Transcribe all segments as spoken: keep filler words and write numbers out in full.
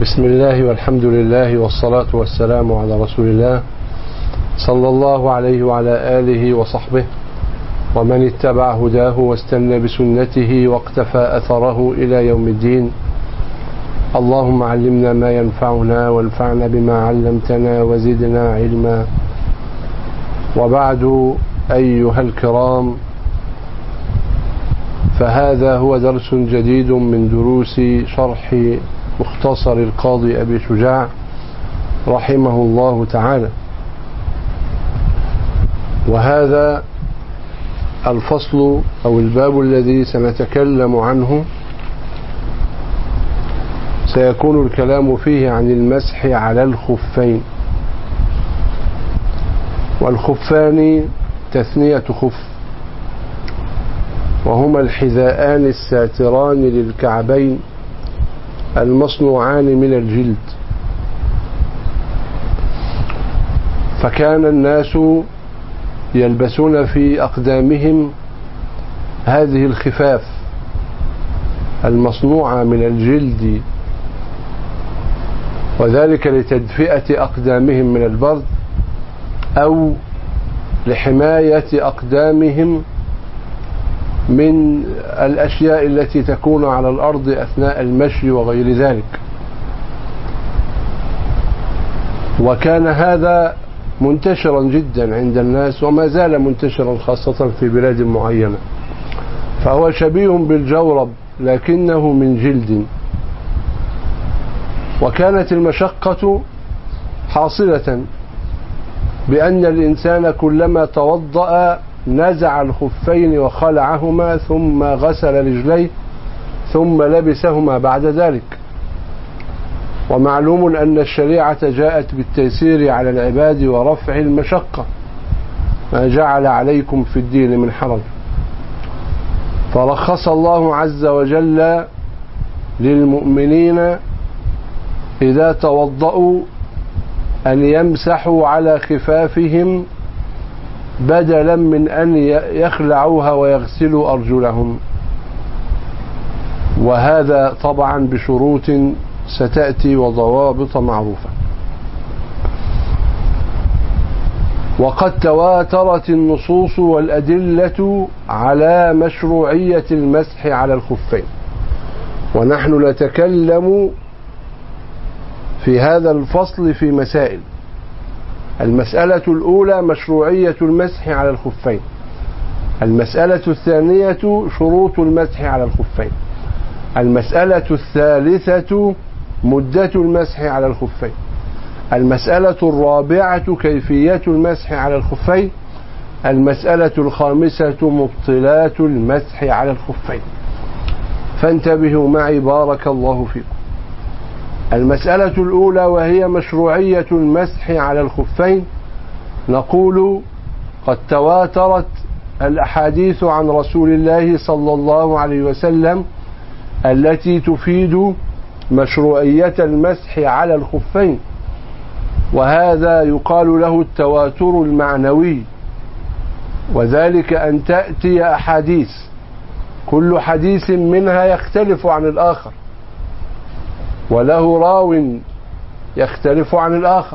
بسم الله والحمد لله والصلاة والسلام على رسول الله صلى الله عليه وعلى آله وصحبه ومن اتبع هداه واستنى بسنته واقتفى أثره إلى يوم الدين. اللهم علمنا ما ينفعنا وانفعنا بما علمتنا وزدنا علما. وبعد أيها الكرام، فهذا هو درس جديد من دروس شرح مختصر القاضي أبي شجاع رحمه الله تعالى، وهذا الفصل أو الباب الذي سنتكلم عنه سيكون الكلام فيه عن المسح على الخفين. والخفان تثنية خف، وهما الحذاءان الساتران للكعبين المصنوعان من الجلد. فكان الناس يلبسون في أقدامهم هذه الخفاف المصنوعة من الجلد، وذلك لتدفئة أقدامهم من البرد أو لحماية أقدامهم من الأشياء التي تكون على الأرض أثناء المشي وغير ذلك. وكان هذا منتشرا جدا عند الناس وما زال منتشرا خاصة في بلاد معينة، فهو شبيه بالجورب لكنه من جلد. وكانت المشقة حاصلة بأن الإنسان كلما توضأ نزع الخفين وخلعهما ثم غسل رجليه ثم لبسهما بعد ذلك. ومعلوم أن الشريعة جاءت بالتيسير على العباد ورفع المشقة، ما جعل عليكم في الدين من حرج. فرخص الله عز وجل للمؤمنين إذا توضأوا أن يمسحوا على خفافهم بدلا من أن يخلعوها ويغسلوا أرجلهم، وهذا طبعا بشروط ستأتي وضوابط معروفة. وقد تواترت النصوص والأدلة على مشروعية المسح على الخفين، ونحن نتكلم في هذا الفصل في مسائل. المسألة الأولى مشروعية المسح على الخفين. المسألة الثانية شروط المسح على الخفين. المسألة الثالثة مدة المسح على الخفين. المسألة الرابعة كيفية المسح على الخفين. المسألة الخامسة مبطلات المسح على الخفين. فانتبهوا معي بارك الله فيكم. المسألة الأولى وهي مشروعية المسح على الخفين، نقول قد تواترت الأحاديث عن رسول الله صلى الله عليه وسلم التي تفيد مشروعية المسح على الخفين، وهذا يقال له التواتر المعنوي، وذلك أن تأتي أحاديث كل حديث منها يختلف عن الآخر وله راو يختلف عن الآخر،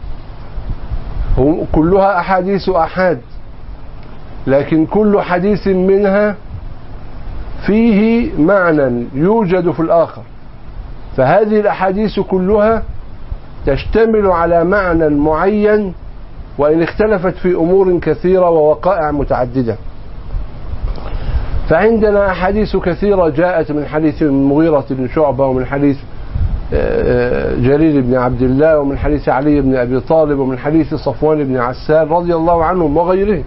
كلها أحاديث أحاد، لكن كل حديث منها فيه معنى يوجد في الآخر. فهذه الأحاديث كلها تشتمل على معنى معين وإن اختلفت في أمور كثيرة ووقائع متعددة. فعندنا أحاديث كثيرة جاءت من حديث المغيرة بن شعبة، ومن حديث جرير بن عبد الله، ومن حديث علي بن أبي طالب، ومن حديث صفوان بن عسال رضي الله عنهم وغيرهم،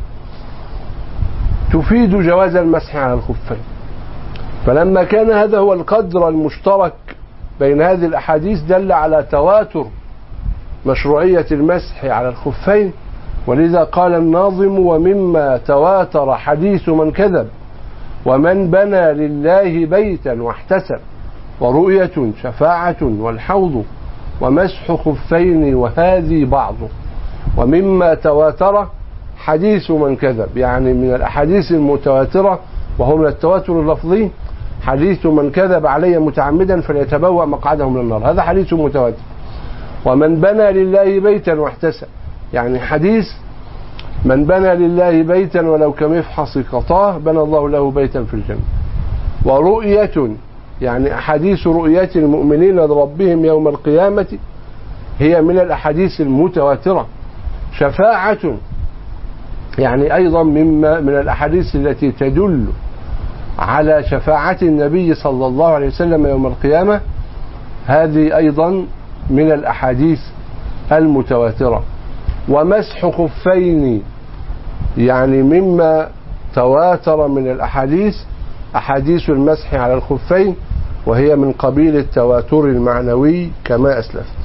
تفيد جواز المسح على الخفين. فلما كان هذا هو القدر المشترك بين هذه الأحاديث دل على تواتر مشروعية المسح على الخفين. ولذا قال الناظم: ومما تواتر حديث من كذب ومن بنى لله بيتا واحتسب، ورؤية شفاعة والحوض ومسح خفين وهذه بعض. ومما تواتر حديث من كذب، يعني من الأحاديث المتواترة وهو من التواتر اللفظي حديث من كذب علي متعمدا فليتبوأ مقعده من النار، هذا حديث متواتر. ومن بنى لله بيتا واحتسب، يعني حديث من بنى لله بيتا ولو كمفحص قطاه بنى الله له بيتا في الجنة. ورؤية، يعني أحاديث رؤية المؤمنين لربهم يوم القيامة هي من الأحاديث المتواترة. شفاعة، يعني أيضا مما من الأحاديث التي تدل على شفاعة النبي صلى الله عليه وسلم يوم القيامة، هذه أيضا من الأحاديث المتواترة. ومسح خفين، يعني مما تواتر من الأحاديث أحاديث المسح على الخفين، وهي من قبيل التواتر المعنوي كما أسلفت.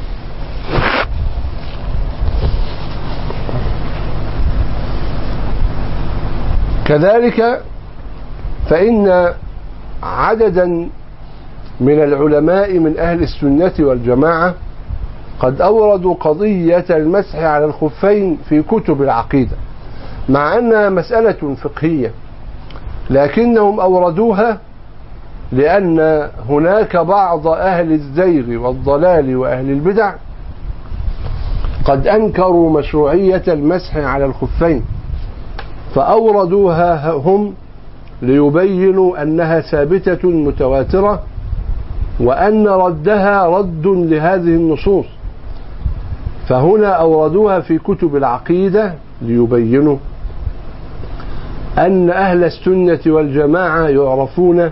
كذلك فإن عددا من العلماء من أهل السنة والجماعة قد أوردوا قضية المسح على الخفين في كتب العقيدة، مع أنها مسألة فقهية، لكنهم أوردوها لأن هناك بعض أهل الزيغ والضلال وأهل البدع قد أنكروا مشروعية المسح على الخفين، فأوردوها هم ليبينوا أنها ثابتة متواترة، وأن ردها رد لهذه النصوص. فهنا أوردوها في كتب العقيدة ليبينوا أن أهل السنة والجماعة يعرفون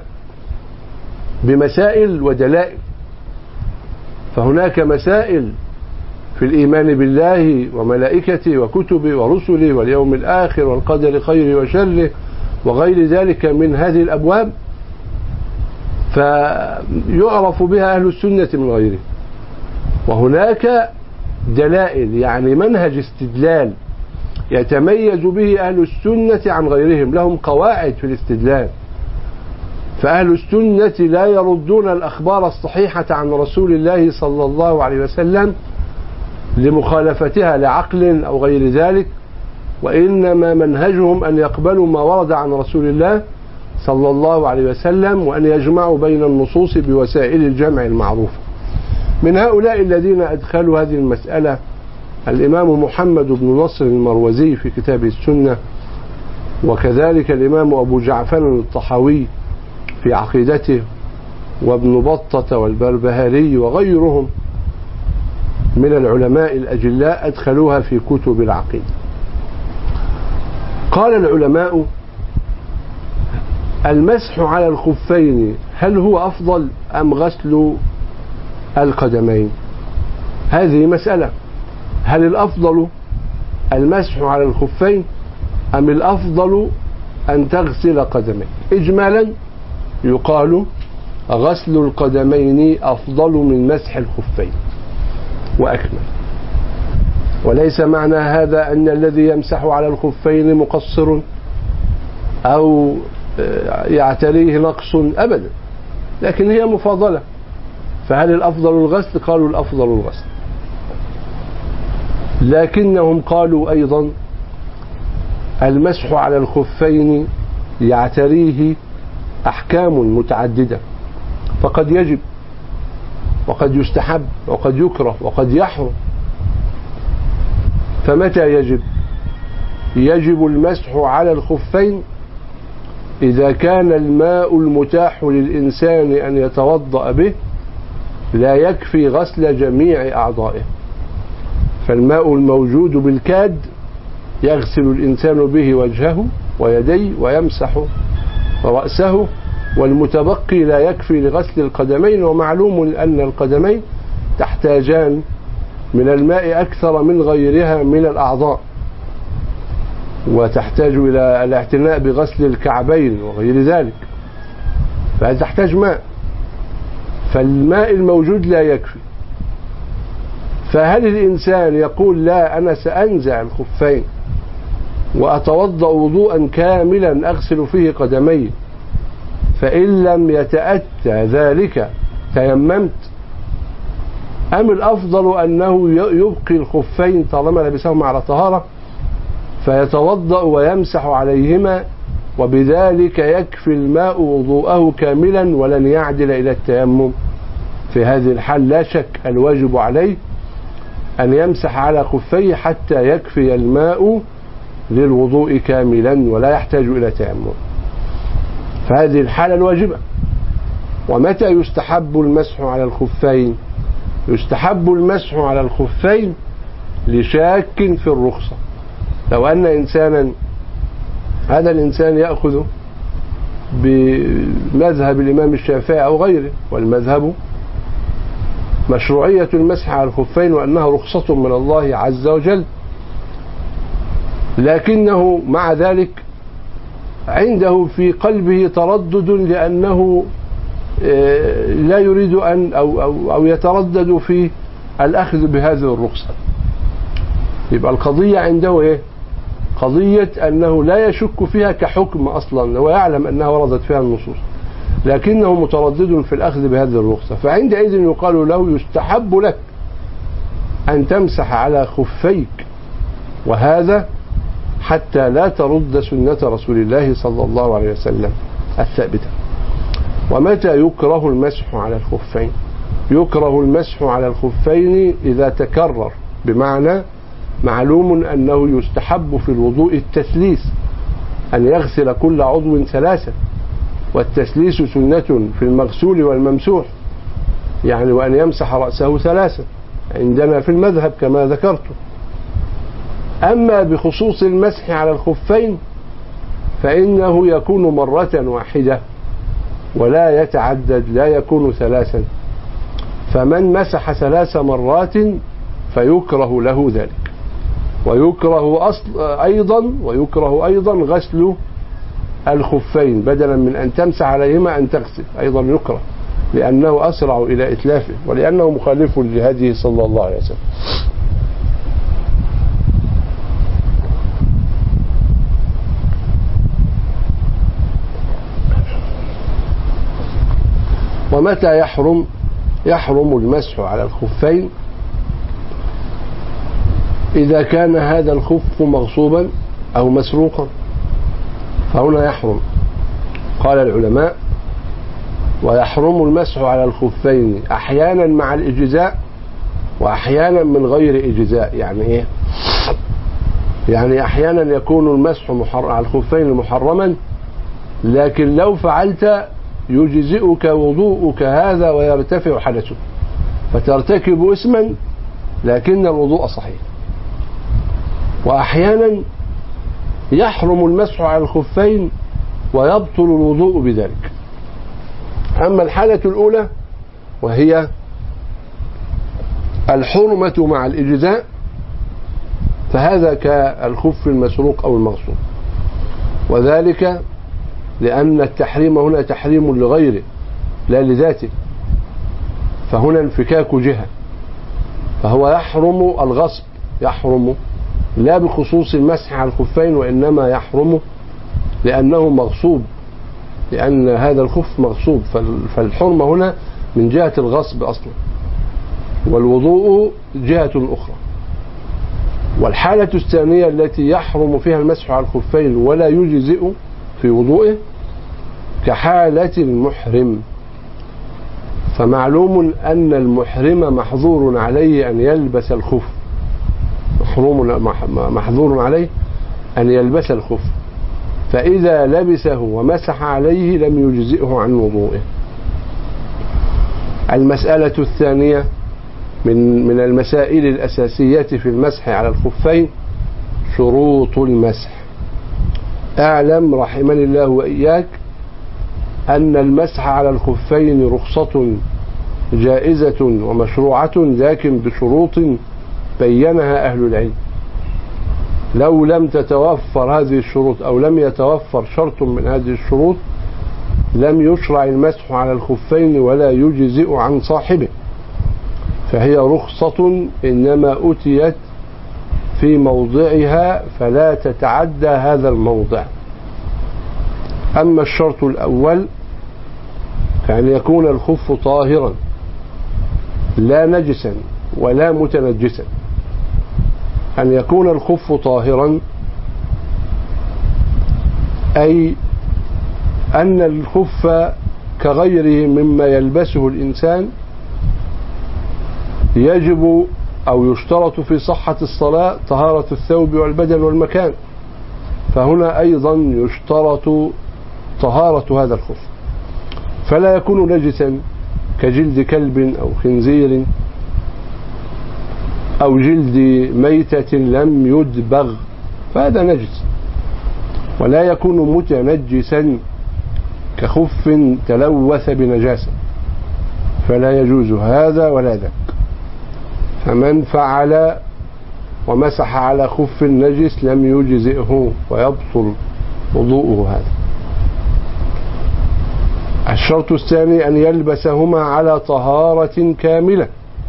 بمسائل ودلائل. فهناك مسائل في الإيمان بالله وملائكته وكتبه ورسله واليوم الآخر والقدر خيره وشره وغير ذلك من هذه الأبواب، فيعرف بها أهل السنة من غيره. وهناك دلائل، يعني منهج استدلال يتميز به أهل السنة عن غيرهم، لهم قواعد في الاستدلال. فأهل السنة لا يردون الأخبار الصحيحة عن رسول الله صلى الله عليه وسلم لمخالفتها لعقل أو غير ذلك، وإنما منهجهم أن يقبلوا ما ورد عن رسول الله صلى الله عليه وسلم، وأن يجمعوا بين النصوص بوسائل الجمع المعروفة. من هؤلاء الذين أدخلوا هذه المسألة الإمام محمد بن نصر المروزي في كتابه السنة، وكذلك الإمام أبو جعفر الطحاوي في عقيدته، وابن بطة والبربهاري وغيرهم من العلماء الأجلاء أدخلوها في كتب العقيدة. قال العلماء: المسح على الخفين هل هو أفضل أم غسل القدمين؟ هذه مسألة، هل الأفضل المسح على الخفين أم الأفضل أن تغسل قدمين؟ إجمالا يقال غسل القدمين أفضل من مسح الخفين وأكمل. وليس معنى هذا أن الذي يمسح على الخفين مقصر أو يعتريه نقص أبدا، لكن هي مفاضلة. فهل الأفضل الغسل؟ قالوا الأفضل الغسل، لكنهم قالوا أيضا المسح على الخفين يعتريه أحكام متعددة، فقد يجب وقد يستحب وقد يكره وقد يحرم. فمتى يجب؟ يجب المسح على الخفين إذا كان الماء المتاح للإنسان أن يتوضأ به لا يكفي غسل جميع أعضائه. فالماء الموجود بالكاد يغسل الإنسان به وجهه ويديه ويمسح رأسه، والمتبقي لا يكفي لغسل القدمين. ومعلوم أن القدمين تحتاجان من الماء أكثر من غيرها من الأعضاء، وتحتاج إلى الاعتناء بغسل الكعبين وغير ذلك، فهذا تحتاج ماء، فالماء الموجود لا يكفي. فهل الإنسان يقول لا أنا سأنزع الخفين وأتوضأ وضوءا كاملا أغسل فيه قدمي، فإن لم يتأتى ذلك تيممت؟ أم الأفضل أنه يبقي الخفين طالما لبسهما على طهارة فيتوضأ ويمسح عليهما وبذلك يكفي الماء وضوءه كاملا ولن يعدل إلى التيمم. في هذه الحال لا شك الواجب عليه أن يمسح على خفيه حتى يكفي الماء للوضوء كاملا ولا يحتاج إلى تيمم. فهذه الحالة الواجبة. ومتى يستحب المسح على الخفين؟ يستحب المسح على الخفين لشاك في الرخصة. لو أن إنسانا هذا الإنسان يأخذ بمذهب الإمام الشافعي أو غيره، والمذهب مشروعية المسح على الخفين وأنها رخصة من الله عز وجل، لكنه مع ذلك عنده في قلبه تردد لأنه لا يريد أن أو, أو, أو يتردد في الأخذ بهذه الرخصة. يبقى القضية عنده إيه؟ قضية أنه لا يشك فيها كحكم أصلا، هو يعلم أنها وردت فيها النصوص، لكنه متردد في الأخذ بهذه الرخصة. فعندئذ يقال له يستحب لك أن تمسح على خفيك، وهذا حتى لا ترد سنة رسول الله صلى الله عليه وسلم الثابتة. ومتى يكره المسح على الخفين؟ يكره المسح على الخفين إذا تكرر، بمعنى معلوم أنه يستحب في الوضوء التثليث، أن يغسل كل عضو ثلاثة، والتثليث سنة في المغسول والممسوح، يعني وأن يمسح رأسه ثلاثة عندنا في المذهب كما ذكرت. أما بخصوص المسح على الخفين فإنه يكون مرة واحدة ولا يتعدد، لا يكون ثلاثا. فمن مسح ثلاث مرات فيكره له ذلك، ويكره أصل أيضا ويكره أيضا غسل الخفين، بدلا من أن تمسح عليهما أن تغسل، أيضا يكره، لأنه أسرع إلى إتلافه ولأنه مخالف لهديه صلى الله عليه وسلم. ومتى يحرم؟ يحرم المسح على الخفين إذا كان هذا الخف مغصوبا أو مسروقا، فهنا يحرم. قال العلماء: ويحرم المسح على الخفين أحيانا مع الإجزاء وأحيانا من غير إجزاء. يعني إيه؟ يعني أحيانا يكون المسح على الخفين محرما، لكن لو فعلت يجزئك وضوءك هذا ويرتفع حدثك، فترتكب اسما لكن الوضوء صحيح. وأحيانا يحرم المسح على الخفين ويبطل الوضوء بذلك. أما الحالة الأولى وهي الحرمة مع الإجزاء فهذا كالخف المسروق أو المغصوب، وذلك لأن التحريم هنا تحريم لغيره لا لذاته، فهنا انفكاك جهة، فهو يحرم الغصب، يحرم لا بخصوص المسح على الخفين، وإنما يحرم لأنه مغصوب، لأن هذا الخف مغصوب، فالحرمة هنا من جهة الغصب أصلا، والوضوء جهة أخرى. والحالة الثانية التي يحرم فيها المسح على الخفين ولا يجزئ في وضوئه كحالة المحرم. فمعلوم أن المحرم محظور عليه أن يلبس الخف، محروم محظور عليه أن يلبس الخف، فإذا لبسه ومسح عليه لم يجزئه عن وضوئه. المسألة الثانية من من المسائل الأساسية في المسح على الخفين شروط المسح. أعلم رحمني الله وإياك أن المسح على الخفين رخصة جائزة ومشروعة، لكن بشروط بينها أهل العلم. لو لم تتوفر هذه الشروط أو لم يتوفر شرط من هذه الشروط لم يشرع المسح على الخفين ولا يجزئ عن صاحبه، فهي رخصة إنما أتيت في موضعها فلا تتعدى هذا الموضع. أما الشرط الأول فأن يكون الخف طاهرا لا نجسا ولا متنجسا. أن يكون الخف طاهرا أي أن الخف كغيره مما يلبسه الإنسان يجب أو يشترط في صحة الصلاة طهارة الثوب والبدن والمكان، فهنا أيضا يشترط طهارة هذا الخف، فلا يكون نجسا كجلد كلب أو خنزير أو جلد ميتة لم يدبغ، فهذا نجس، ولا يكون متنجسا كخف تلوث بنجاسة، فلا يجوز هذا ولا ذاك. فمن فعل ومسح على خف نجس لم يجزئه ويبطل وضوءه هذا. الشرط الثاني أن يلبسهما على طهارة كاملة،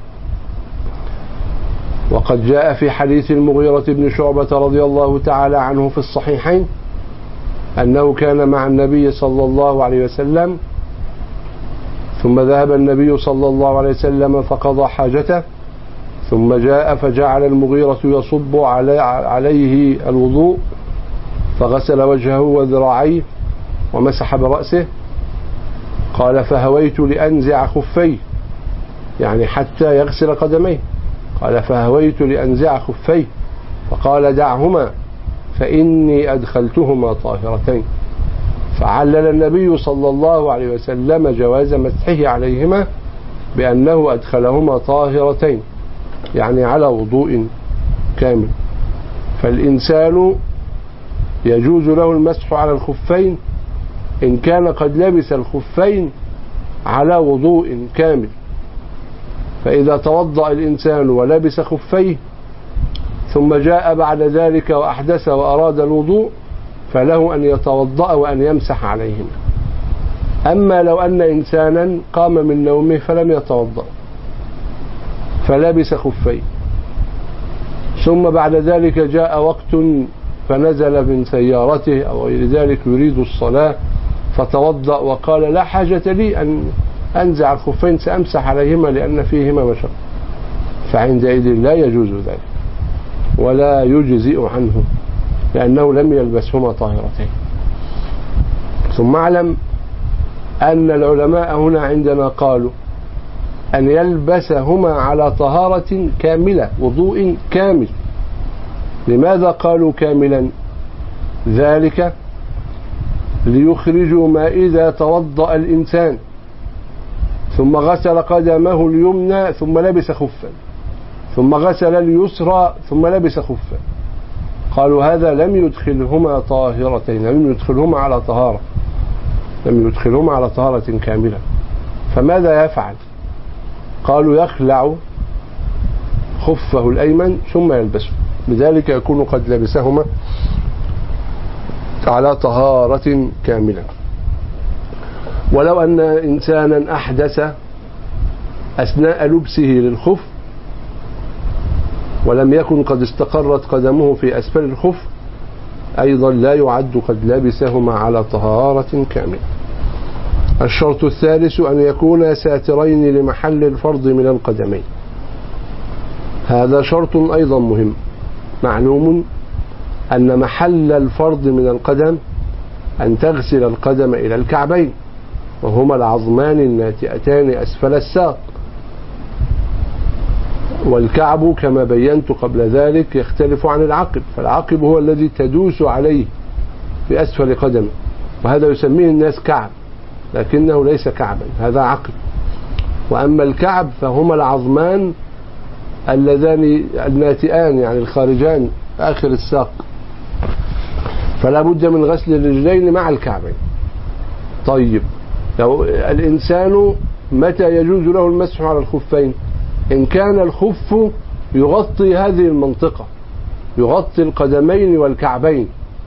وقد جاء في حديث المغيرة بن شعبة رضي الله تعالى عنه في الصحيحين أنه كان مع النبي صلى الله عليه وسلم، ثم ذهب النبي صلى الله عليه وسلم فقضى حاجته، ثم جاء فجعل المغيرة يصب عليه الوضوء، فغسل وجهه وذراعيه ومسح برأسه. قال فهويت لأنزع خفيه، يعني حتى يغسل قدميه، قال فهويت لأنزع خفيه، فقال دعهما فإني أدخلتهما طاهرتين، فعلل النبي صلى الله عليه وسلم جواز مسحه عليهما بأنه أدخلهما طاهرتين، يعني على وضوء كامل. فالإنسان يجوز له المسح على الخفين إن كان قد لبس الخفين على وضوء كامل، فإذا توضأ الإنسان ولبس خفيه ثم جاء بعد ذلك وأحدث وأراد الوضوء فله أن يتوضأ وأن يمسح عليهما. أما لو أن إنسانا قام من نومه فلم يتوضأ فلبس خفيه، ثم بعد ذلك جاء وقت فنزل من سيارته أو غير ذلك يريد الصلاة فتوضأ وقال لا حاجة لي أن أنزع الخفين، سأمسح عليهما لأن فيهما مشقة، فعندئذ لا يجوز ذلك ولا يجزئ عنه لأنه لم يلبسهما طاهرتين. ثم اعلم أن العلماء هنا عندنا قالوا أن يلبسهما على طهارة كاملة، وضوء كامل. لماذا قالوا كاملا؟ ذلك ليخرجوا ما إذا توضأ الإنسان ثم غسل قدمه اليمنى ثم لبس خفا، ثم غسل اليسرى ثم لبس خفا، قالوا هذا لم يدخلهما طاهرتين، لم يدخلهما على طهارة، لم يدخلهما على طهارة كاملة. فماذا يفعل؟ قالوا يخلع خفه الأيمن ثم يلبسه، بذلك يكون قد لبسهما على طهارة كاملة. ولو أن إنسانا أحدث أثناء لبسه للخف ولم يكن قد استقرت قدمه في أسفل الخف أيضا لا يعد قد لبسهما على طهارة كاملة. الشرط الثالث أن يكون ساترين لمحل الفرض من القدمين، هذا شرط أيضا مهم. معلوم أن محل الفرض من القدم أن تغسل القدم إلى الكعبين، وهما العظمان الناتئتان أسفل الساق، والكعب كما بينت قبل ذلك يختلف عن العقب، فالعقب هو الذي تدوس عليه في أسفل قدمه، وهذا يسميه الناس كعب لكنه ليس كعبا، هذا عقب. وأما الكعب فهما العظمان اللذان الناتئان يعني الخارجان آخر الساق، فلا بد من غسل الرجلين مع الكعبين. طيب لو الإنسان متى يجوز له المسح على الخفين؟ إن كان الخف يغطي هذه المنطقة، يغطي القدمين والكعبين،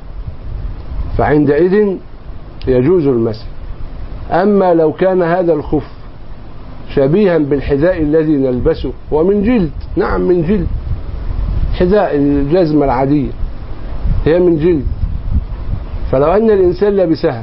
فعندئذ يجوز المسح. أما لو كان هذا الخف شبيها بالحذاء الذي نلبسه ومن جلد، نعم من جلد، حذاء الجزمة العادية هي من جلد، فلو أن الإنسان لبسها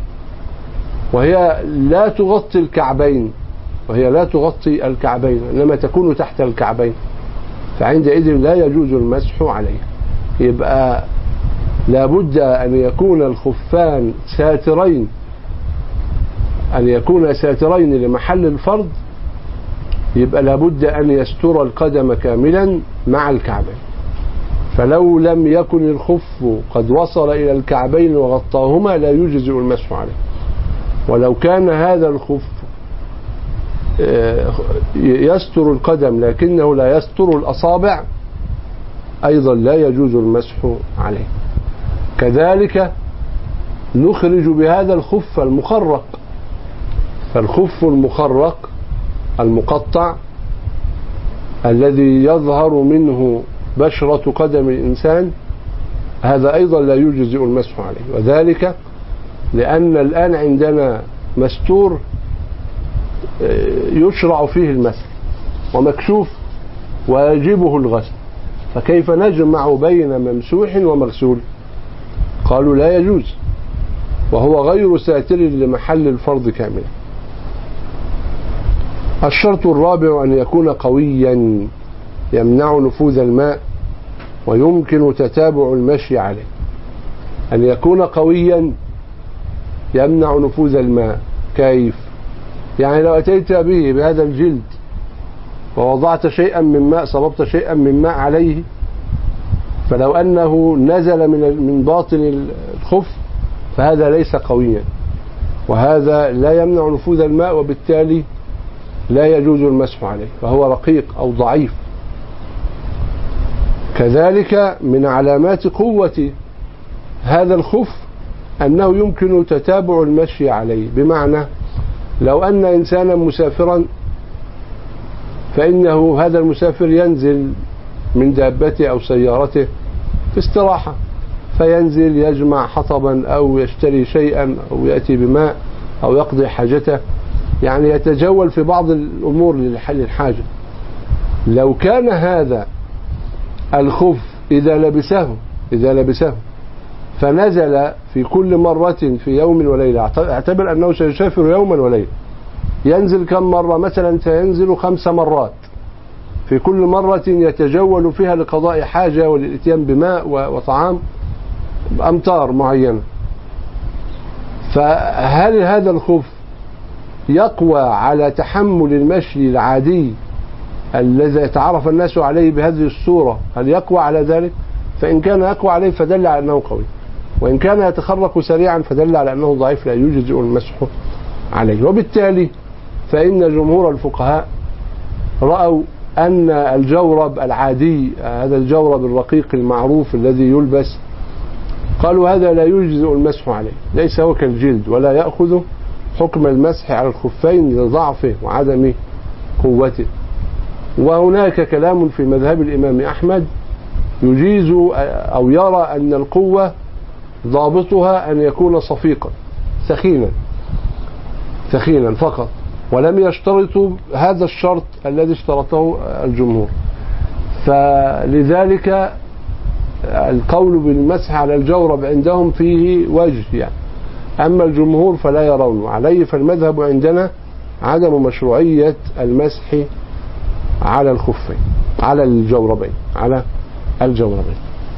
وهي لا تغطي الكعبين، وهي لا تغطي الكعبين إنما تكون تحت الكعبين، فعندئذ لا يجوز المسح عليها. يبقى لابد أن يكون الخفان ساترين أن يكون ساترين لمحل الفرض، يبقى لابد أن يستر القدم كاملا مع الكعبين. فلو لم يكن الخف قد وصل إلى الكعبين وغطاهما لا يجزئ المسح عليه. ولو كان هذا الخف يستر القدم لكنه لا يستر الأصابع أيضا لا يجوز المسح عليه. كذلك نخرج بهذا الخف المخرق، فالخف المخرق المقطع الذي يظهر منه بشرة قدم الإنسان هذا أيضا لا يجزئ المسح عليه، وذلك لأن الآن عندنا مستور يشرع فيه المسح ومكشوف ويجبه الغسل، فكيف نجمع بين ممسوح ومغسول؟ قالوا لا يجوز، وهو غير ساتر لمحل الفرض كاملا. الشرط الرابع أن يكون قويا يمنع نفوذ الماء ويمكن تتابع المشي عليه. أن يكون قويا يمنع نفوذ الماء. كيف؟ يعني لو أتيت به بهذا الجلد ووضعت شيئا من ماء، صببت شيئا من ماء عليه، فلو أنه نزل من من باطن الخف فهذا ليس قويا، وهذا لا يمنع نفوذ الماء، وبالتالي لا يجوز المسح عليه، فهو رقيق أو ضعيف. كذلك من علامات قوة هذا الخف أنه يمكن تتابع المشي عليه، بمعنى لو أن إنسانا مسافرا فإنه هذا المسافر ينزل من دابته أو سيارته في استراحة، فينزل يجمع حطبا أو يشتري شيئا أو يأتي بماء أو يقضي حاجته، يعني يتجول في بعض الأمور لحل الحاجة. لو كان هذا الخف إذا لبسه إذا لبسه فنزل في كل مرة في يوم وليلة، اعتبر أنه سيسافر يوما وليلة، ينزل كم مرة؟ مثلا سينزل خمس مرات، في كل مرة يتجول فيها لقضاء حاجة وللإتيان بماء وطعام أمتار معينة. فهل هذا الخف يقوى على تحمل المشي العادي الذي يتعرف الناس عليه بهذه الصورة؟ هل يقوى على ذلك؟ فإن كان يقوى عليه فدل على أنه قوي، وإن كان يتخرق سريعا فدل على أنه ضعيف لا يجزئ المسح عليه. وبالتالي فإن جمهور الفقهاء رأوا أن الجورب العادي، هذا الجورب الرقيق المعروف الذي يلبس، قالوا هذا لا يجزئ المسح عليه، ليس هو كالجلد، ولا يأخذ حكم المسح على الخفين لضعفه وعدم قوته. وهناك كلام في مذهب الإمام أحمد يجيز أو يرى أن القوة ضابطها أن يكون صفيقا ثخينا ثخينا فقط، ولم يشترطوا هذا الشرط الذي اشترطه الجمهور. فلذلك القول بالمسح على الجورب عندهم فيه وجه يعني، أما الجمهور فلا يرون عليه. فالمذهب عندنا عدم مشروعية المسح على الخفين على الجوربين على الجوربين.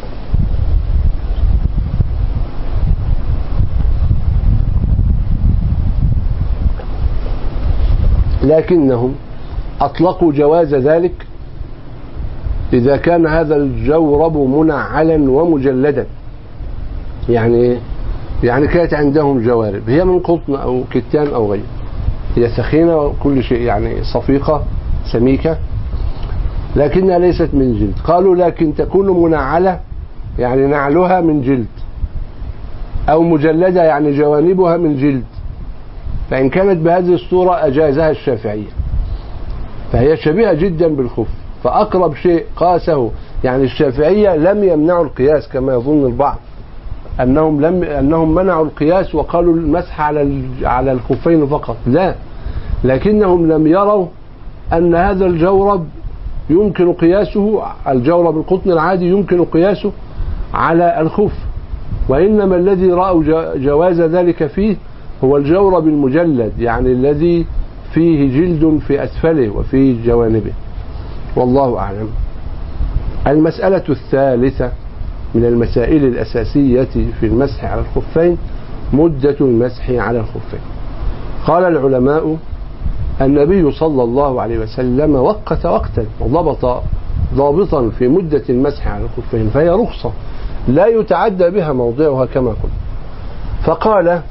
لكنهم أطلقوا جواز ذلك إذا كان هذا الجورب منعلا ومجلدا. يعني يعني كانت عندهم جوارب هي من قطن أو كتان أو غيره، هي ثخينة وكل شيء يعني صفيقة سميكة، لكنها ليست من جلد. قالوا لكن تكون منعلة يعني نعلها من جلد، أو مجلدة يعني جوانبها من جلد، فإن كانت بهذه الصورة أجازها الشافعية، فهي شبيهة جدا بالخف. فأقرب شيء قاسه يعني الشافعية لم يمنعوا القياس كما يظن البعض، أنهم لم أنهم منعوا القياس وقالوا المسح على على الخفين فقط، لا، لكنهم لم يروا أن هذا الجورب يمكن قياسه، الجورب القطن العادي يمكن قياسه على الخف، وإنما الذي رأوا جواز ذلك فيه هو الجورب المجلد، يعني الذي فيه جلد في أسفله وفي جوانبه، والله أعلم. المسألة الثالثة من المسائل الأساسية في المسح على الخفين مدة المسح على الخفين. قال العلماء النبي صلى الله عليه وسلم وقت وقتا وضبط ضابطا في مدة المسح على الخفين، فهي رخصة لا يتعدى بها موضعها كما قلت. فقال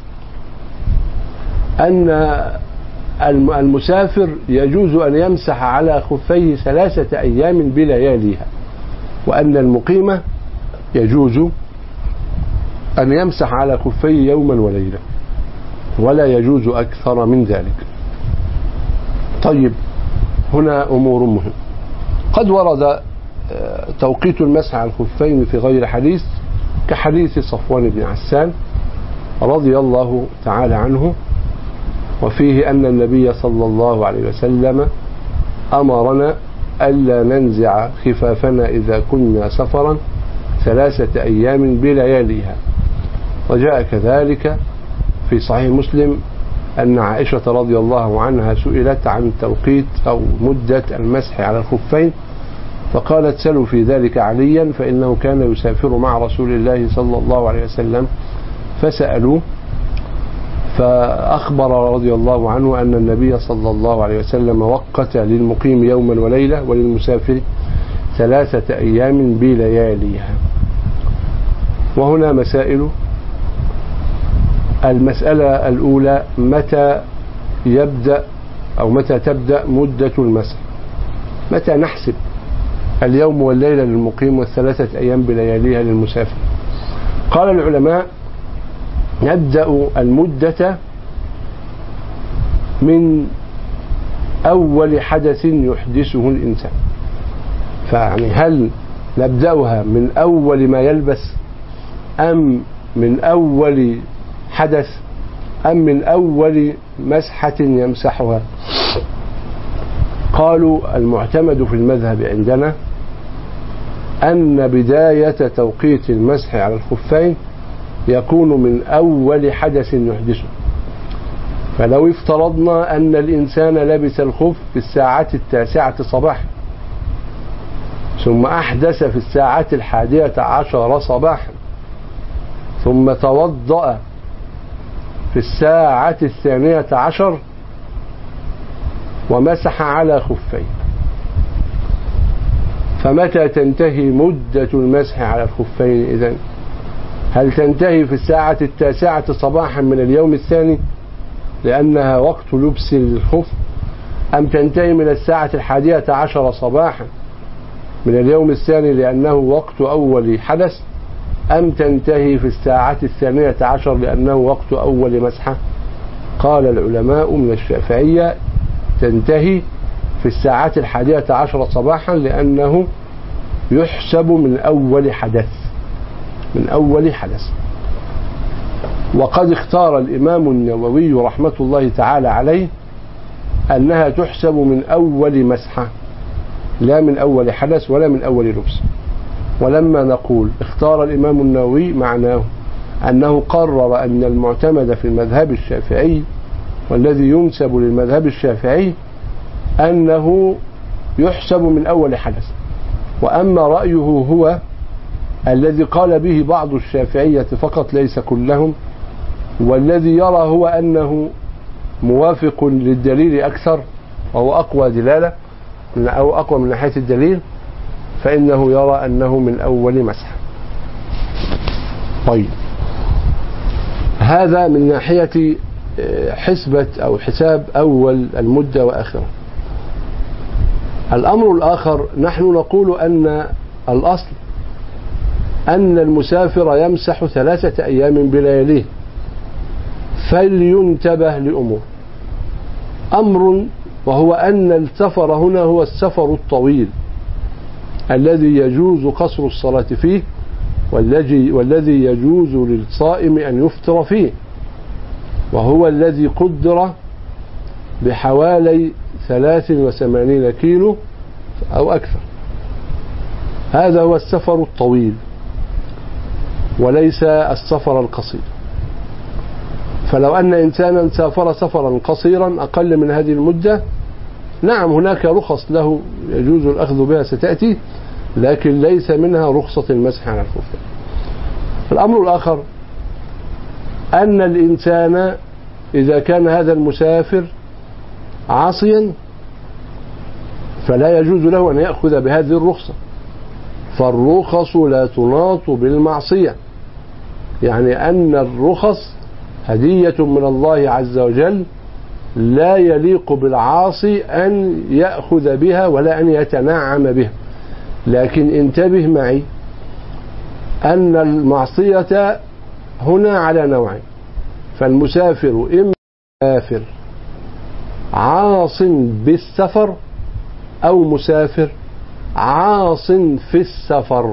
أن المسافر يجوز أن يمسح على خفيه ثلاثة أيام بلياليها، وأن المقيمة يجوز أن يمسح على خفيه يوما وليلة، ولا يجوز أكثر من ذلك. طيب، هنا أمور مهمة. قد ورد توقيت المسح على الخفين في غير حديث، كحديث صفوان بن عسان رضي الله تعالى عنه، وفيه أن النبي صلى الله عليه وسلم أمرنا ألا ننزع خفافنا إذا كنا سفرا ثلاثة أيام بلياليها. وجاء كذلك في صحيح مسلم أن عائشة رضي الله عنها سئلت عن توقيت أو مدة المسح على الخفين، فقالت سلوا في ذلك عليا فإنه كان يسافر مع رسول الله صلى الله عليه وسلم، فسألوه فأخبر رضي الله عنه أن النبي صلى الله عليه وسلم وقت للمقيم يوما وليلة وللمسافر ثلاثة أيام بلياليها. وهنا مسائل. المسألة الأولى: متى يبدأ أو متى تبدأ مدة المسح؟ متى نحسب اليوم والليلة للمقيم والثلاثة أيام بلياليها للمسافر؟ قال العلماء: نبدأ المدة من أول حدث يحدثه الإنسان. فيعني هل نبدأها من أول ما يلبس، أم من أول حدث، أم من أول مسحة يمسحها؟ قالوا: المعتمد في المذهب عندنا أن بداية توقيت المسح على الخفين يكون من أول حدث يحدثه. فلو افترضنا أن الإنسان لبس الخف في الساعة التاسعة صباحا، ثم أحدث في الساعة الحادية عشر صباحا، ثم توضأ في الساعة الثانية عشر ومسح على خفين، فمتى تنتهي مدة المسح على الخفين إذن؟ هل تنتهي في الساعة التاسعة صباحا من اليوم الثاني لأنها وقت لبس الخف، أم تنتهي من الساعة الحادية عشر صباحا من اليوم الثاني لأنه وقت أول حدث، أم تنتهي في الساعة الثانية عشر لأنه وقت أول مسحة؟ قال العلماء من الشافعية: تنتهي في الساعة الحادية عشر صباحا، لأنه يحسب من أول حدث من أول حدث. وقد اختار الإمام النووي رحمة الله تعالى عليه أنها تحسب من أول مسحة، لا من أول حدث ولا من أول لبس. ولما نقول اختار الإمام النووي معناه أنه قرر أن المعتمد في المذهب الشافعي والذي ينسب للمذهب الشافعي أنه يحسب من أول حدث. وأما رأيه هو الذي قال به بعض الشافعية فقط ليس كلهم، والذي يرى هو أنه موافق للدليل أكثر وهو أقوى دلالة أو أقوى من ناحية الدليل، فإنه يرى أنه من أول مسح. طيب، هذا من ناحية حسبة أو حساب أول المدة وآخرها. الأمر الآخر: نحن نقول أن الأصل أن المسافر يمسح ثلاثة أيام بلياليه، فلينتبه لأمور. أمر وهو أن السفر هنا هو السفر الطويل الذي يجوز قصر الصلاة فيه، والذي والذي يجوز للصائم أن يفطر فيه، وهو الذي قدر بحوالي ثلاث وثمانين كيلو أو أكثر. هذا هو السفر الطويل وليس السفر القصير. فلو أن إنسانا سافر سفرا قصيرا أقل من هذه المدة، نعم هناك رخص له يجوز الأخذ بها ستأتي، لكن ليس منها رخصة المسح على الخفين. الأمر الآخر أن الإنسان إذا كان هذا المسافر عاصيا فلا يجوز له أن يأخذ بهذه الرخصة، فالرخص لا تناط بالمعصية، يعني أن الرخص هدية من الله عز وجل لا يليق بالعاصي أن يأخذ بها ولا أن يتنعم بها. لكن انتبه معي أن المعصية هنا على نوعين، فالمسافر إما مسافر عاص بالسفر أو مسافر عاص في السفر.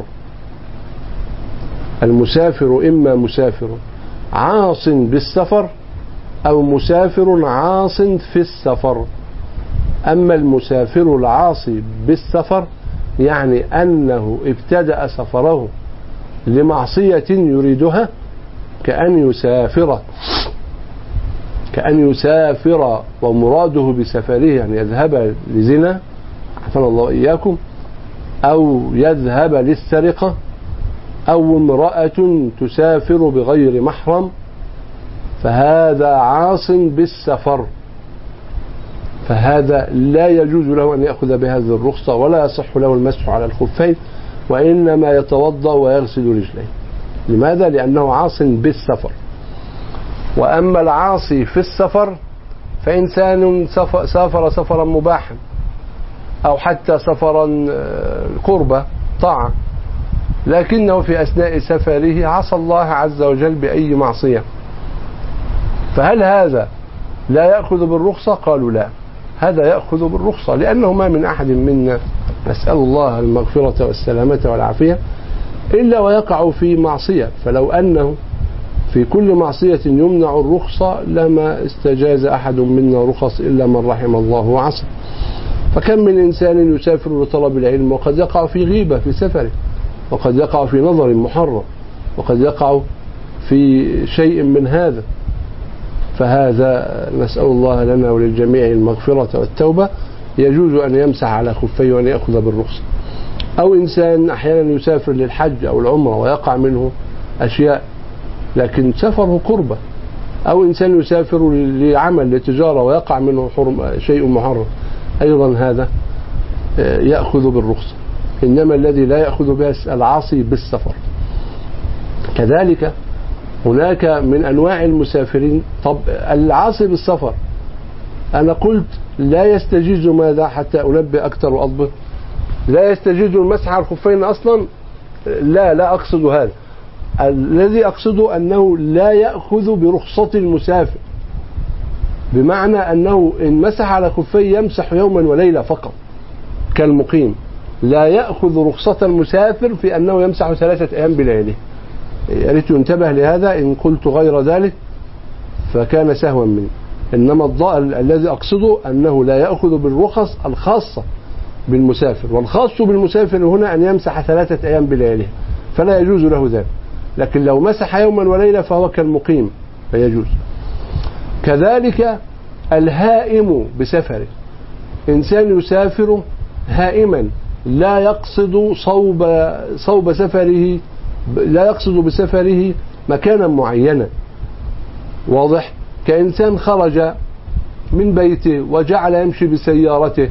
المسافر إما مسافر عاص بالسفر أو مسافر عاص في السفر. أما المسافر العاصي بالسفر يعني أنه ابتدأ سفره لمعصية يريدها، كأن يسافر كأن يسافر ومراده بسفره يعني يذهب لزنا عافانا الله إياكم، أو يذهب للسرقة، أو امرأة تسافر بغير محرم، فهذا عاص بالسفر، فهذا لا يجوز له أن يأخذ بهذه الرخصة ولا يصح له المسح على الخفين، وإنما يتوضأ ويغسل رجليه. لماذا؟ لأنه عاص بالسفر. وأما العاصي في السفر فإنسان سافر سفرا مباحا أو حتى سفرا قربة طاعة، لكنه في أثناء سفره عصى الله عز وجل بأي معصية، فهل هذا لا يأخذ بالرخصة؟ قالوا لا، هذا يأخذ بالرخصة، لأنه ما من أحد منا، نسأل الله المغفرة والسلامة والعافية، إلا ويقع في معصية، فلو أنه في كل معصية يمنع الرخصة لما استجاز أحد منا رخص إلا من رحم الله وعصى. فكم من إنسان يسافر لطلب العلم وقد يقع في غيبة في سفره، وقد يقع في نظر محرم، وقد يقع في شيء من هذا، فهذا نسأل الله لنا وللجميع المغفرة والتوبة. يجوز أن يمسح على خفيه وأن يأخذ بالرخصة. أو إنسان أحيانا يسافر للحج أو العمرة ويقع منه أشياء لكن سفره قربة، أو إنسان يسافر لعمل لتجارة ويقع منه حرم شيء محرم، أيضا هذا يأخذ بالرخصة، إنما الذي لا يأخذ بها العاصي بالسفر. كذلك هناك من أنواع المسافرين. طب العاصي بالسفر أنا قلت لا يستجيز ماذا حتى أنبه أكثر وأضبط؟ لا يستجيز المسح على الخفين أصلا؟ لا لا أقصد هذا. الذي أقصده أنه لا يأخذ برخصة المسافر، بمعنى أنه إن مسح على خفيه يمسح يوما وليلة فقط كالمقيم، لا يأخذ رخصة المسافر في أنه يمسح ثلاثة أيام بلياليه. يا ريت ينتبه لهذا، إن قلت غير ذلك فكان سهوا مني. إنما الضاء الذي أقصده أنه لا يأخذ بالرخص الخاصة بالمسافر، والخاص بالمسافر هنا أن يمسح ثلاثة أيام بلياليه، فلا يجوز له ذلك. لكن لو مسح يوما وليلة فهو كالمقيم فيجوز. كذلك الهائم بسفره، إنسان يسافر هائما لا يقصد صوب صوب سفره، لا يقصد بسفره مكانا معينا، واضح؟ كإنسان خرج من بيته وجعل يمشي بسيارته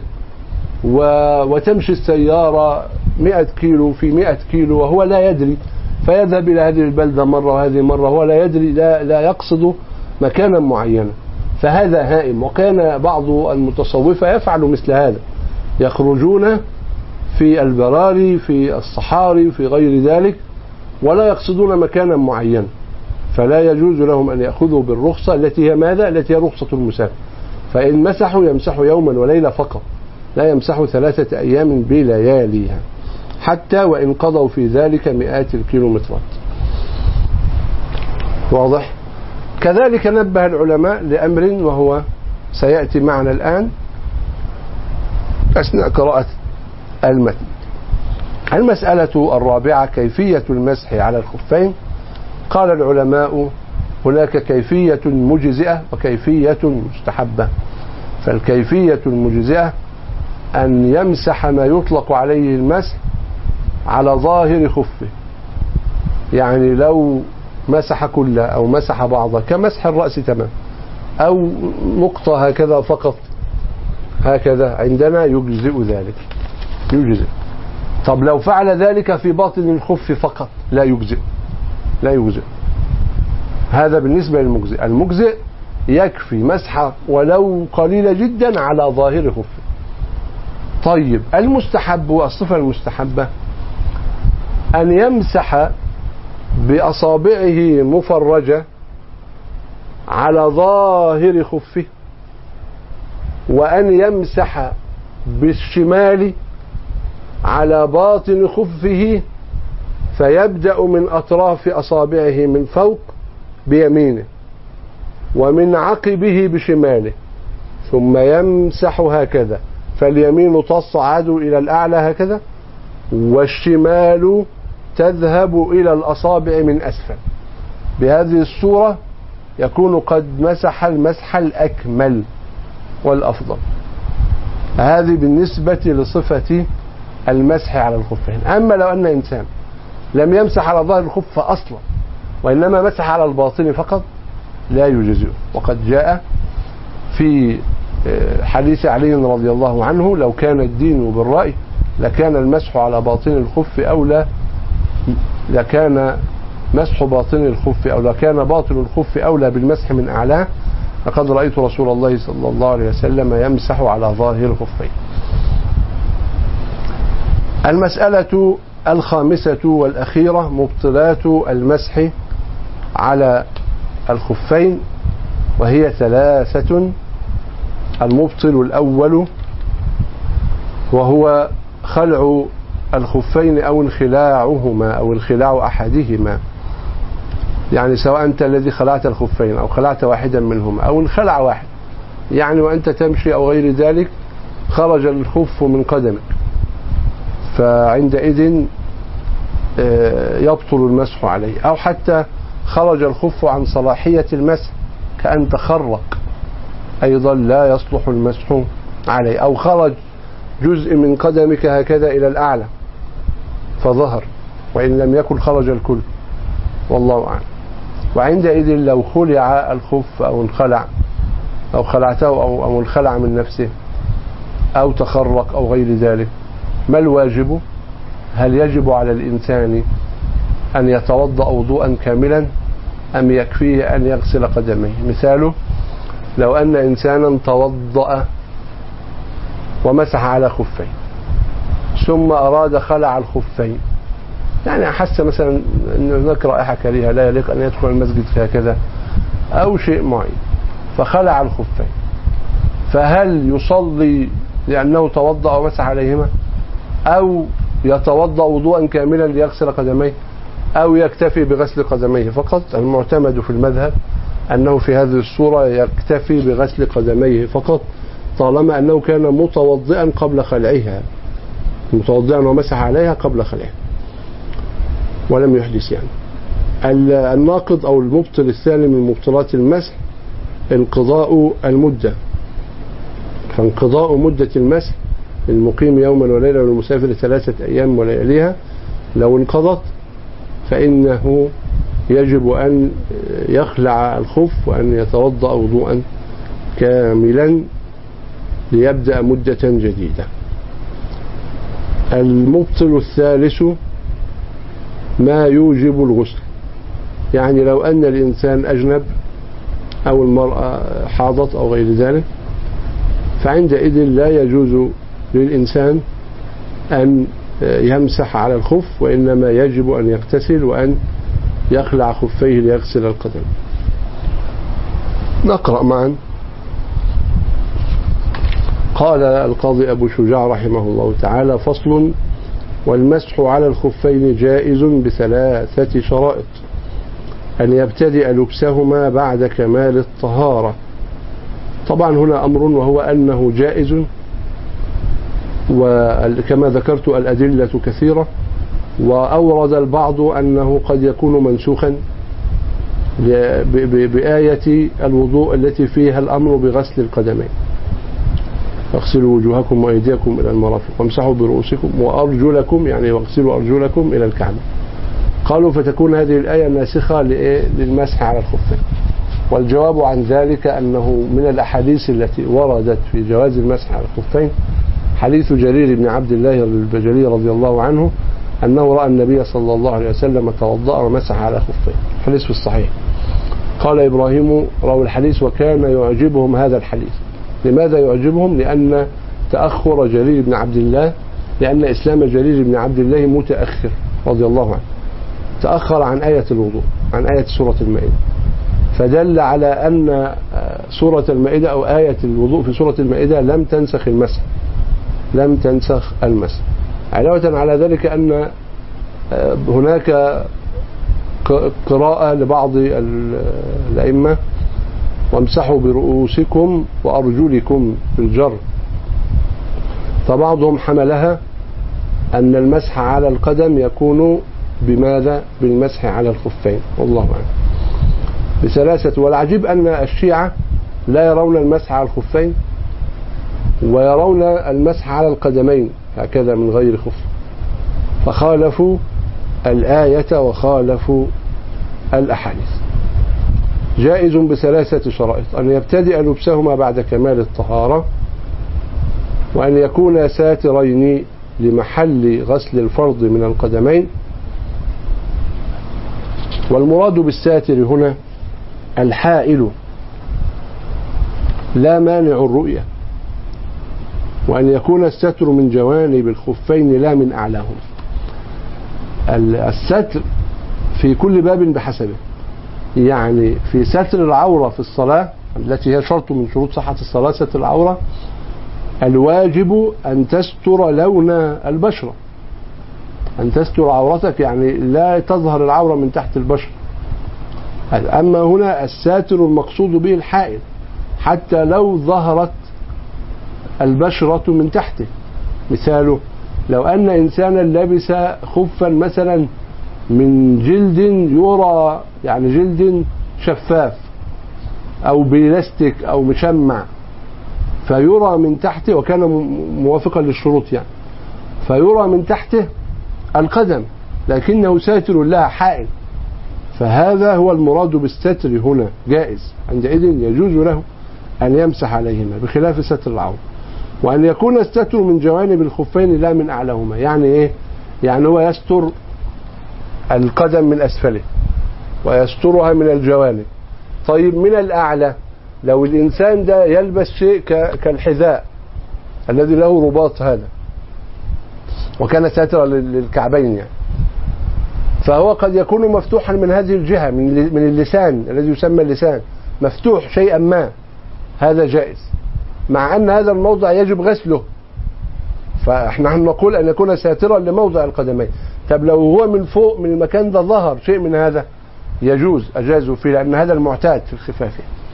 وتمشي السيارة مئة كيلو في مئة كيلو وهو لا يدري، فيذهب إلى هذه البلدة مرة وهذه مرة هو لا يدري، لا, لا يقصد مكانا معينا، فهذا هائم. وكان بعض المتصوفة يفعل مثل هذا، يخرجون في البراري في الصحاري في غير ذلك ولا يقصدون مكانا معينا، فلا يجوز لهم أن يأخذوا بالرخصة التي هي ماذا؟ التي هي رخصة المسافر. فإن مسحوا يمسحوا يوما وليلة فقط، لا يمسحوا ثلاثة أيام بلياليها، حتى وإن قضوا في ذلك مئات الكيلومترات، واضح؟ كذلك نبه العلماء لأمر وهو سيأتي معنا الآن أثناء قراءة المتن. المسألة الرابعة كيفية المسح على الخفين. قال العلماء هناك كيفية مجزئة وكيفية مستحبة. فالكيفية المجزئة أن يمسح ما يطلق عليه المسح على ظاهر خفه، يعني لو مسح كله أو مسح بعضه كمسح الرأس تمام، أو نقطة هكذا فقط هكذا عندنا يجزئ ذلك، يجزئ. طب لو فعل ذلك في باطن الخف فقط لا يجزئ، لا يجزئ. هذا بالنسبة للمجزئ. المجزئ يكفي مسحة ولو قليلة جدا على ظاهر خفه. طيب المستحب والصفة المستحبة أن يمسح بأصابعه مفرجة على ظاهر خفه، وأن يمسح بالشمال على باطن خفه، فيبدأ من أطراف أصابعه من فوق بيمينه ومن عقبه بشماله، ثم يمسح هكذا، فاليمين تصعد إلى الأعلى هكذا، والشمال تذهب إلى الأصابع من أسفل. بهذه الصورة يكون قد مسح المسح الأكمل والأفضل. هذه بالنسبة لصفة المسح على الخفين. أما لو أن إنسان لم يمسح على ظاهر الخف أصلا وإنما مسح على الباطن فقط لا يجزئه. وقد جاء في حديث علي رضي الله عنه: لو كان الدين بالرأي لكان المسح على باطن الخف أولى، لكان مسح باطن الخف أو لكان باطن الخف أولى بالمسح من أعلاه، لقد رأيت رسول الله صلى الله عليه وسلم يمسح على ظاهر الخفين. المسألة الخامسة والأخيرة مبطلات المسح على الخفين، وهي ثلاثة. المبطل الأول وهو خلع الخفين أو انخلاعهما أو انخلاع أحدهما، يعني سواء أنت الذي خلعت الخفين أو خلعت واحدا منهما أو انخلع واحد، يعني وأنت تمشي أو غير ذلك خرج الخف من قدمك، فعندئذ يبطل المسح عليه. أو حتى خرج الخف عن صلاحية المسح كأن تخرق، أيضا لا يصلح المسح عليه. أو خرج جزء من قدمك هكذا إلى الأعلى فظهر، وإن لم يكن خرج الكل، والله أعلم. وعندئذ لو خلع الخف أو انخلع أو خلعته أو أو انخلع من نفسه أو تخرق أو غير ذلك، ما الواجب؟ هل يجب على الإنسان أن يتوضأ وضوءا كاملا أم يكفيه أن يغسل قدميه؟ مثاله: لو أن إنسانا توضأ ومسح على خفين ثم أراد خلع الخفين، يعني أحس مثلا أن هناك رائحة كريهة لا يليق أن يدخل المسجد هكذا أو شيء معين، فخلع الخفين، فهل يصلي لأنه توضأ ومسح عليهما، أو يتوضأ وضوءا كاملا ليغسل قدميه، أو يكتفي بغسل قدميه فقط؟ المعتمد في المذهب أنه في هذه الصورة يكتفي بغسل قدميه فقط، طالما أنه كان متوضئا قبل خلعها، متوضئا ومسح عليها قبل خلعها ولم يحدث. يعني الناقض أو المبطل الثاني من مبطلات المسح انقضاء المدة، فانقضاء مدة المسح للمقيم يوما وليلة والمسافر ثلاثة أيام ولياليها لو انقضت فإنه يجب أن يخلع الخف وأن يتوضأ وضوءا كاملا ليبدأ مدة جديدة. المبطل الثالث ما يوجب الغسل، يعني لو أن الإنسان أجنب أو المرأة حاضت أو غير ذلك، فعندئذ لا يجوز للإنسان أن يمسح على الخف، وإنما يجب أن يغتسل وأن يخلع خفيه ليغسل القدم. نقرأ معا. قال القاضي أبو شجاع رحمه الله تعالى: فصل: والمسح على الخفين جائز بثلاثة شرائط: أن يبتدئ لبسهما بعد كمال الطهارة. طبعا هنا أمر وهو أنه جائز، وكما ذكرت الأدلة كثيرة، وأورد البعض أنه قد يكون منسوخا بآية الوضوء التي فيها الأمر بغسل القدمين. واغسلوا وجوهكم وأيديكم إلى المرافق وامسحوا برؤوسكم وأرجلكم، يعني واغسلوا أرجلكم إلى الكعبة. قالوا فتكون هذه الآية ناسخة للمسح على الخفين. والجواب عن ذلك أنه من الأحاديث التي وردت في جواز المسح على الخفين حديث جرير بن عبد الله البجلي رضي الله عنه أنه رأى النبي صلى الله عليه وسلم توضأ ومسح على خفين، حديث في الصحيح. قال إبراهيم راوي الحديث وكان يعجبهم هذا الحديث. لماذا يعجبهم؟ لأن تأخر جرير بن عبد الله، لأن إسلام جرير بن عبد الله متأخر رضي الله عنه، تأخر عن آية الوضوء، عن آية سورة المائدة، فدل على أن سورة المائدة أو آية الوضوء في سورة المائدة لم تنسخ المسح، لم تنسخ المسح. علاوة على ذلك أن هناك قراءة لبعض الأئمة وامسحوا برؤوسكم وأرجلكم بالجر، فبعضهم حملها أن المسح على القدم يكون بماذا؟ بالمسح على الخفين، والله أعلم. بثلاثة. والعجيب أن الشيعة لا يرون المسح على الخفين ويرون المسح على القدمين هكذا من غير خف، فخالفوا الآية وخالفوا الأحاديث. جائز بثلاثة شرائط: أن يبتدئ لبسهما بعد كمال الطهارة، وأن يكون ساترين لمحل غسل الفرض من القدمين. والمراد بالساتر هنا الحائل لا مانع الرؤية، وأن يكون الستر من جوانب الخفين لا من أعلاهم. الستر في كل باب بحسبه، يعني في ستر العورة في الصلاة التي هي شرط من شروط صحة الصلاة ستر العورة، الواجب أن تستر لون البشرة، أن تستر عورتك يعني لا تظهر العورة من تحت البشرة. أما هنا الساتر المقصود به الحائل، حتى لو ظهرت البشرة من تحته. مثاله لو أن إنسانا لبس خفا مثلا من جلد يرى، يعني جلد شفاف أو بلاستيك أو مشمع، فيرى من تحته، وكان موافقا للشروط يعني، فيرى من تحته القدم لكنه ساتر لها حائل، فهذا هو المراد بالستر هنا، جائز عندئذ يجوز له أن يمسح عليهما بخلاف ستر العورة. وأن يكون الستر من جوانب الخفين لا من أعلاهما، يعني إيه؟ يعني هو يستر القدم من أسفله ويسترها من الجوانب. طيب من الأعلى، لو الإنسان ده يلبس شيء كالحذاء الذي له رباط هذا وكان ساترا للكعبين يعني، فهو قد يكون مفتوحا من هذه الجهة من اللسان الذي يسمى اللسان، مفتوح شيئا ما، هذا جائز، مع أن هذا الموضع يجب غسله، فإحنا نقول أن يكون ساترا لموضع القدمين. طب لو هو من فوق من المكان ده ظهر شيء من هذا يجوز، أجازوا فيه، لأن هذا المعتاد في الخفاف.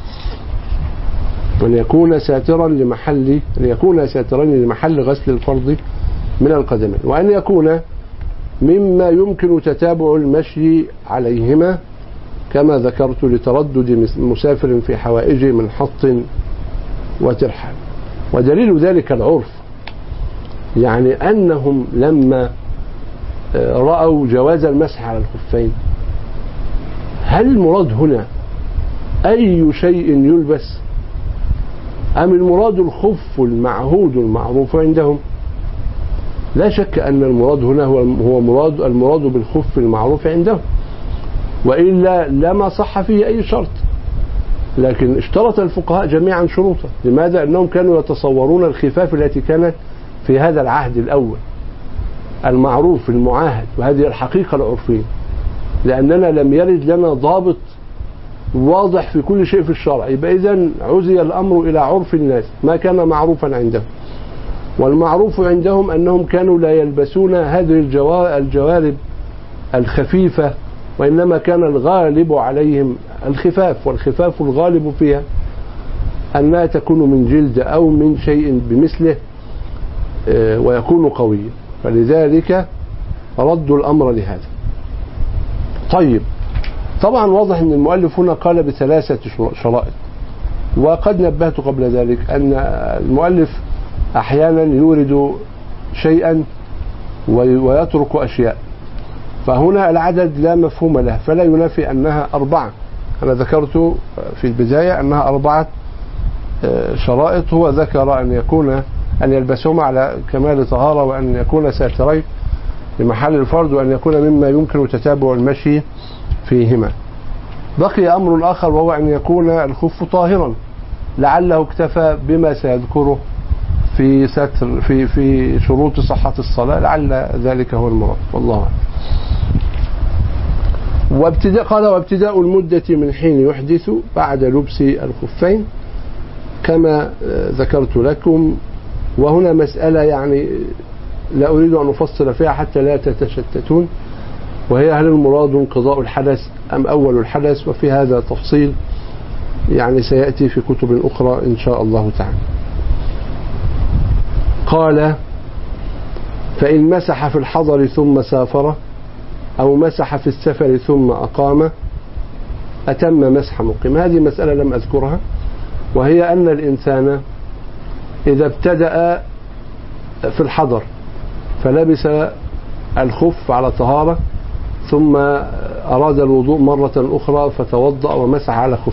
وأن يكون ساترا لمحل أن يكون ساترين لمحل غسل الفرض من القدمين. وأن يكون مما يمكن تتابع المشي عليهما كما ذكرت لتردد مسافر في حوائجه من حط وترحال. ودليل ذلك العرف، يعني أنهم لما رأوا جواز المسح على الخفين، هل المراد هنا أي شيء يلبس أم المراد الخف المعهود المعروف عندهم؟ لا شك أن المراد هنا هو هو مراد المراد بالخف المعروف عندهم، وإلا لما صح فيه أي شرط. لكن اشترط الفقهاء جميعا شروطا. لماذا؟ أنهم كانوا يتصورون الخفاف التي كانت في هذا العهد الأول المعروف المعاهد، وهذه الحقيقة العرفية، لأننا لم يرد لنا ضابط واضح في كل شيء في الشرع، يبقى إذن عزي الأمر إلى عرف الناس ما كان معروفا عندهم. والمعروف عندهم أنهم كانوا لا يلبسون هذه الجوارب الخفيفة، وإنما كان الغالب عليهم الخفاف، والخفاف الغالب فيها أنها تكون من جلد أو من شيء بمثله ويكون قويا، فلذلك ردوا الأمر لهذا. طيب، طبعا واضح أن المؤلف هنا قال بثلاثة شرائط، وقد نبهت قبل ذلك أن المؤلف أحيانا يورد شيئا ويترك أشياء، فهنا العدد لا مفهوم له، فلا ينافي أنها أربعة. أنا ذكرت في البداية أنها أربعة شرائط، هو ذكر أن يكون أن يلبسهما على كمال طهارة، وأن يكون ساترين لمحل الفرد، وأن يكون مما يمكن تتابع المشي فيهما. بقي أمر آخر وهو أن يكون الخف طاهرا، لعله اكتفى بما سيذكره في ستر في في شروط صحة الصلاة، لعل ذلك هو المراد، والله أعلم. وابتداء قال وابتداء المدة من حين يحدث بعد لبس الخفين كما ذكرت لكم. وهنا مسألة يعني لا أريد أن أفصل فيها حتى لا تتشتتون، وهي هل المراد انقضاء الحدث أم أول الحدث؟ وفي هذا تفصيل يعني سيأتي في كتب أخرى إن شاء الله تعالى. قال فإن مسح في الحضر ثم سافر أو مسح في السفر ثم أقام أتم مسح مقيم. هذه مسألة لم أذكرها، وهي أن الإنسان إذا ابتدأ في الحضر فلبس الخف على طهارة ثم أراد الوضوء مرة أخرى فتوضأ ومسح على خف،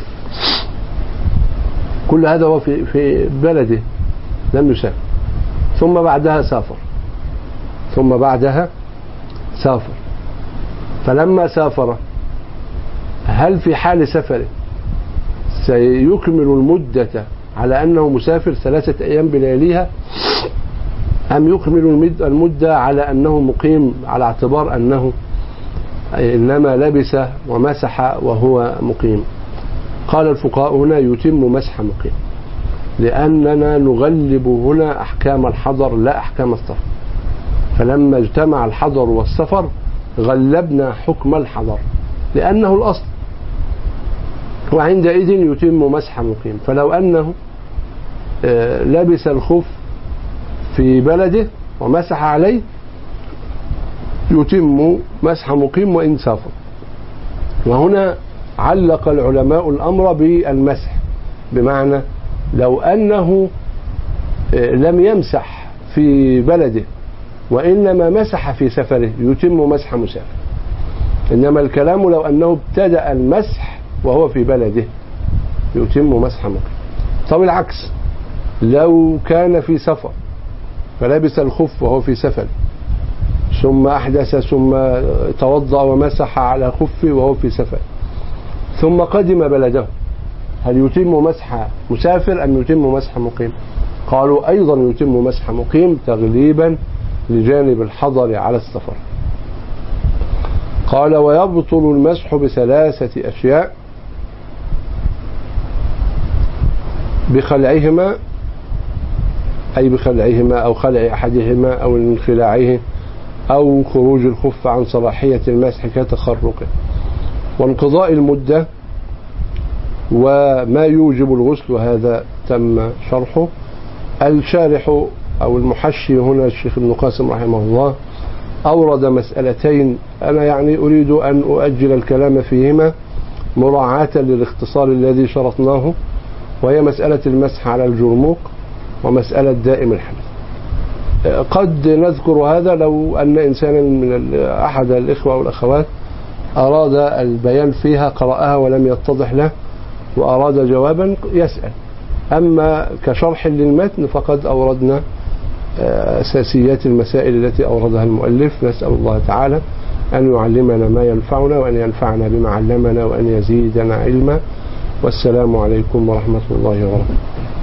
كل هذا هو في في بلده لم يسافر، ثم بعدها سافر ثم بعدها سافر فلما سافر هل في حال سفره سيكمل المدة على أنه مسافر ثلاثة أيام بلياليها، أم يكمل المدة على أنه مقيم على اعتبار أنه إنما لبس ومسح وهو مقيم؟ قال الفقهاء هنا يتم مسح مقيم، لأننا نغلب هنا أحكام الحضر لا أحكام السفر، فلما اجتمع الحضر والسفر غلبنا حكم الحضر لأنه الأصل، وعندئذ يتم مسح مقيم. فلو أنه لبس الخف في بلده ومسح عليه يتم مسح مقيم وإن سافر. وهنا علق العلماء الأمر بالمسح، بمعنى لو أنه لم يمسح في بلده وإنما مسح في سفره يتم مسح مسافر، إنما الكلام لو أنه ابتدأ المسح وهو في بلده يتم مسح مقيم. طب العكس، لو كان في سفر فلبس الخف وهو في سفر ثم أحدث ثم توضأ ومسح على خفه وهو في سفر ثم قدم بلده، هل يتم مسح مسافر أم يتم مسح مقيم؟ قالوا أيضا يتم مسح مقيم تغليبا لجانب الحضر على السفر. قال ويبطل المسح بثلاثة أشياء: بخلعهما أي بخلعهما أو خلع أحدهما أو انخلاعه أو خروج الخف عن صلاحية المسح كتخرقه، وانقضاء المدة، وما يوجب الغسل هذا تم شرحه. الشارح أو المحشي هنا الشيخ ابن قاسم رحمه الله أورد مسألتين أنا يعني أريد أن أؤجل الكلام فيهما مراعاة للاختصار الذي شرطناه، وهي مسألة المسح على الجرموق ومسألة دائم الحدث. قد نذكر هذا لو أن إنسانا من أحد الإخوة أو الأخوات أراد البيان فيها قرأها ولم يتضح له وأراد جوابا يسأل، أما كشرح للمتن فقد أوردنا أساسيات المسائل التي أوردها المؤلف. نسأل الله تعالى أن يعلمنا ما ينفعنا وأن ينفعنا بما علمنا وأن يزيدنا علما، والسلام عليكم ورحمة الله وبركاته.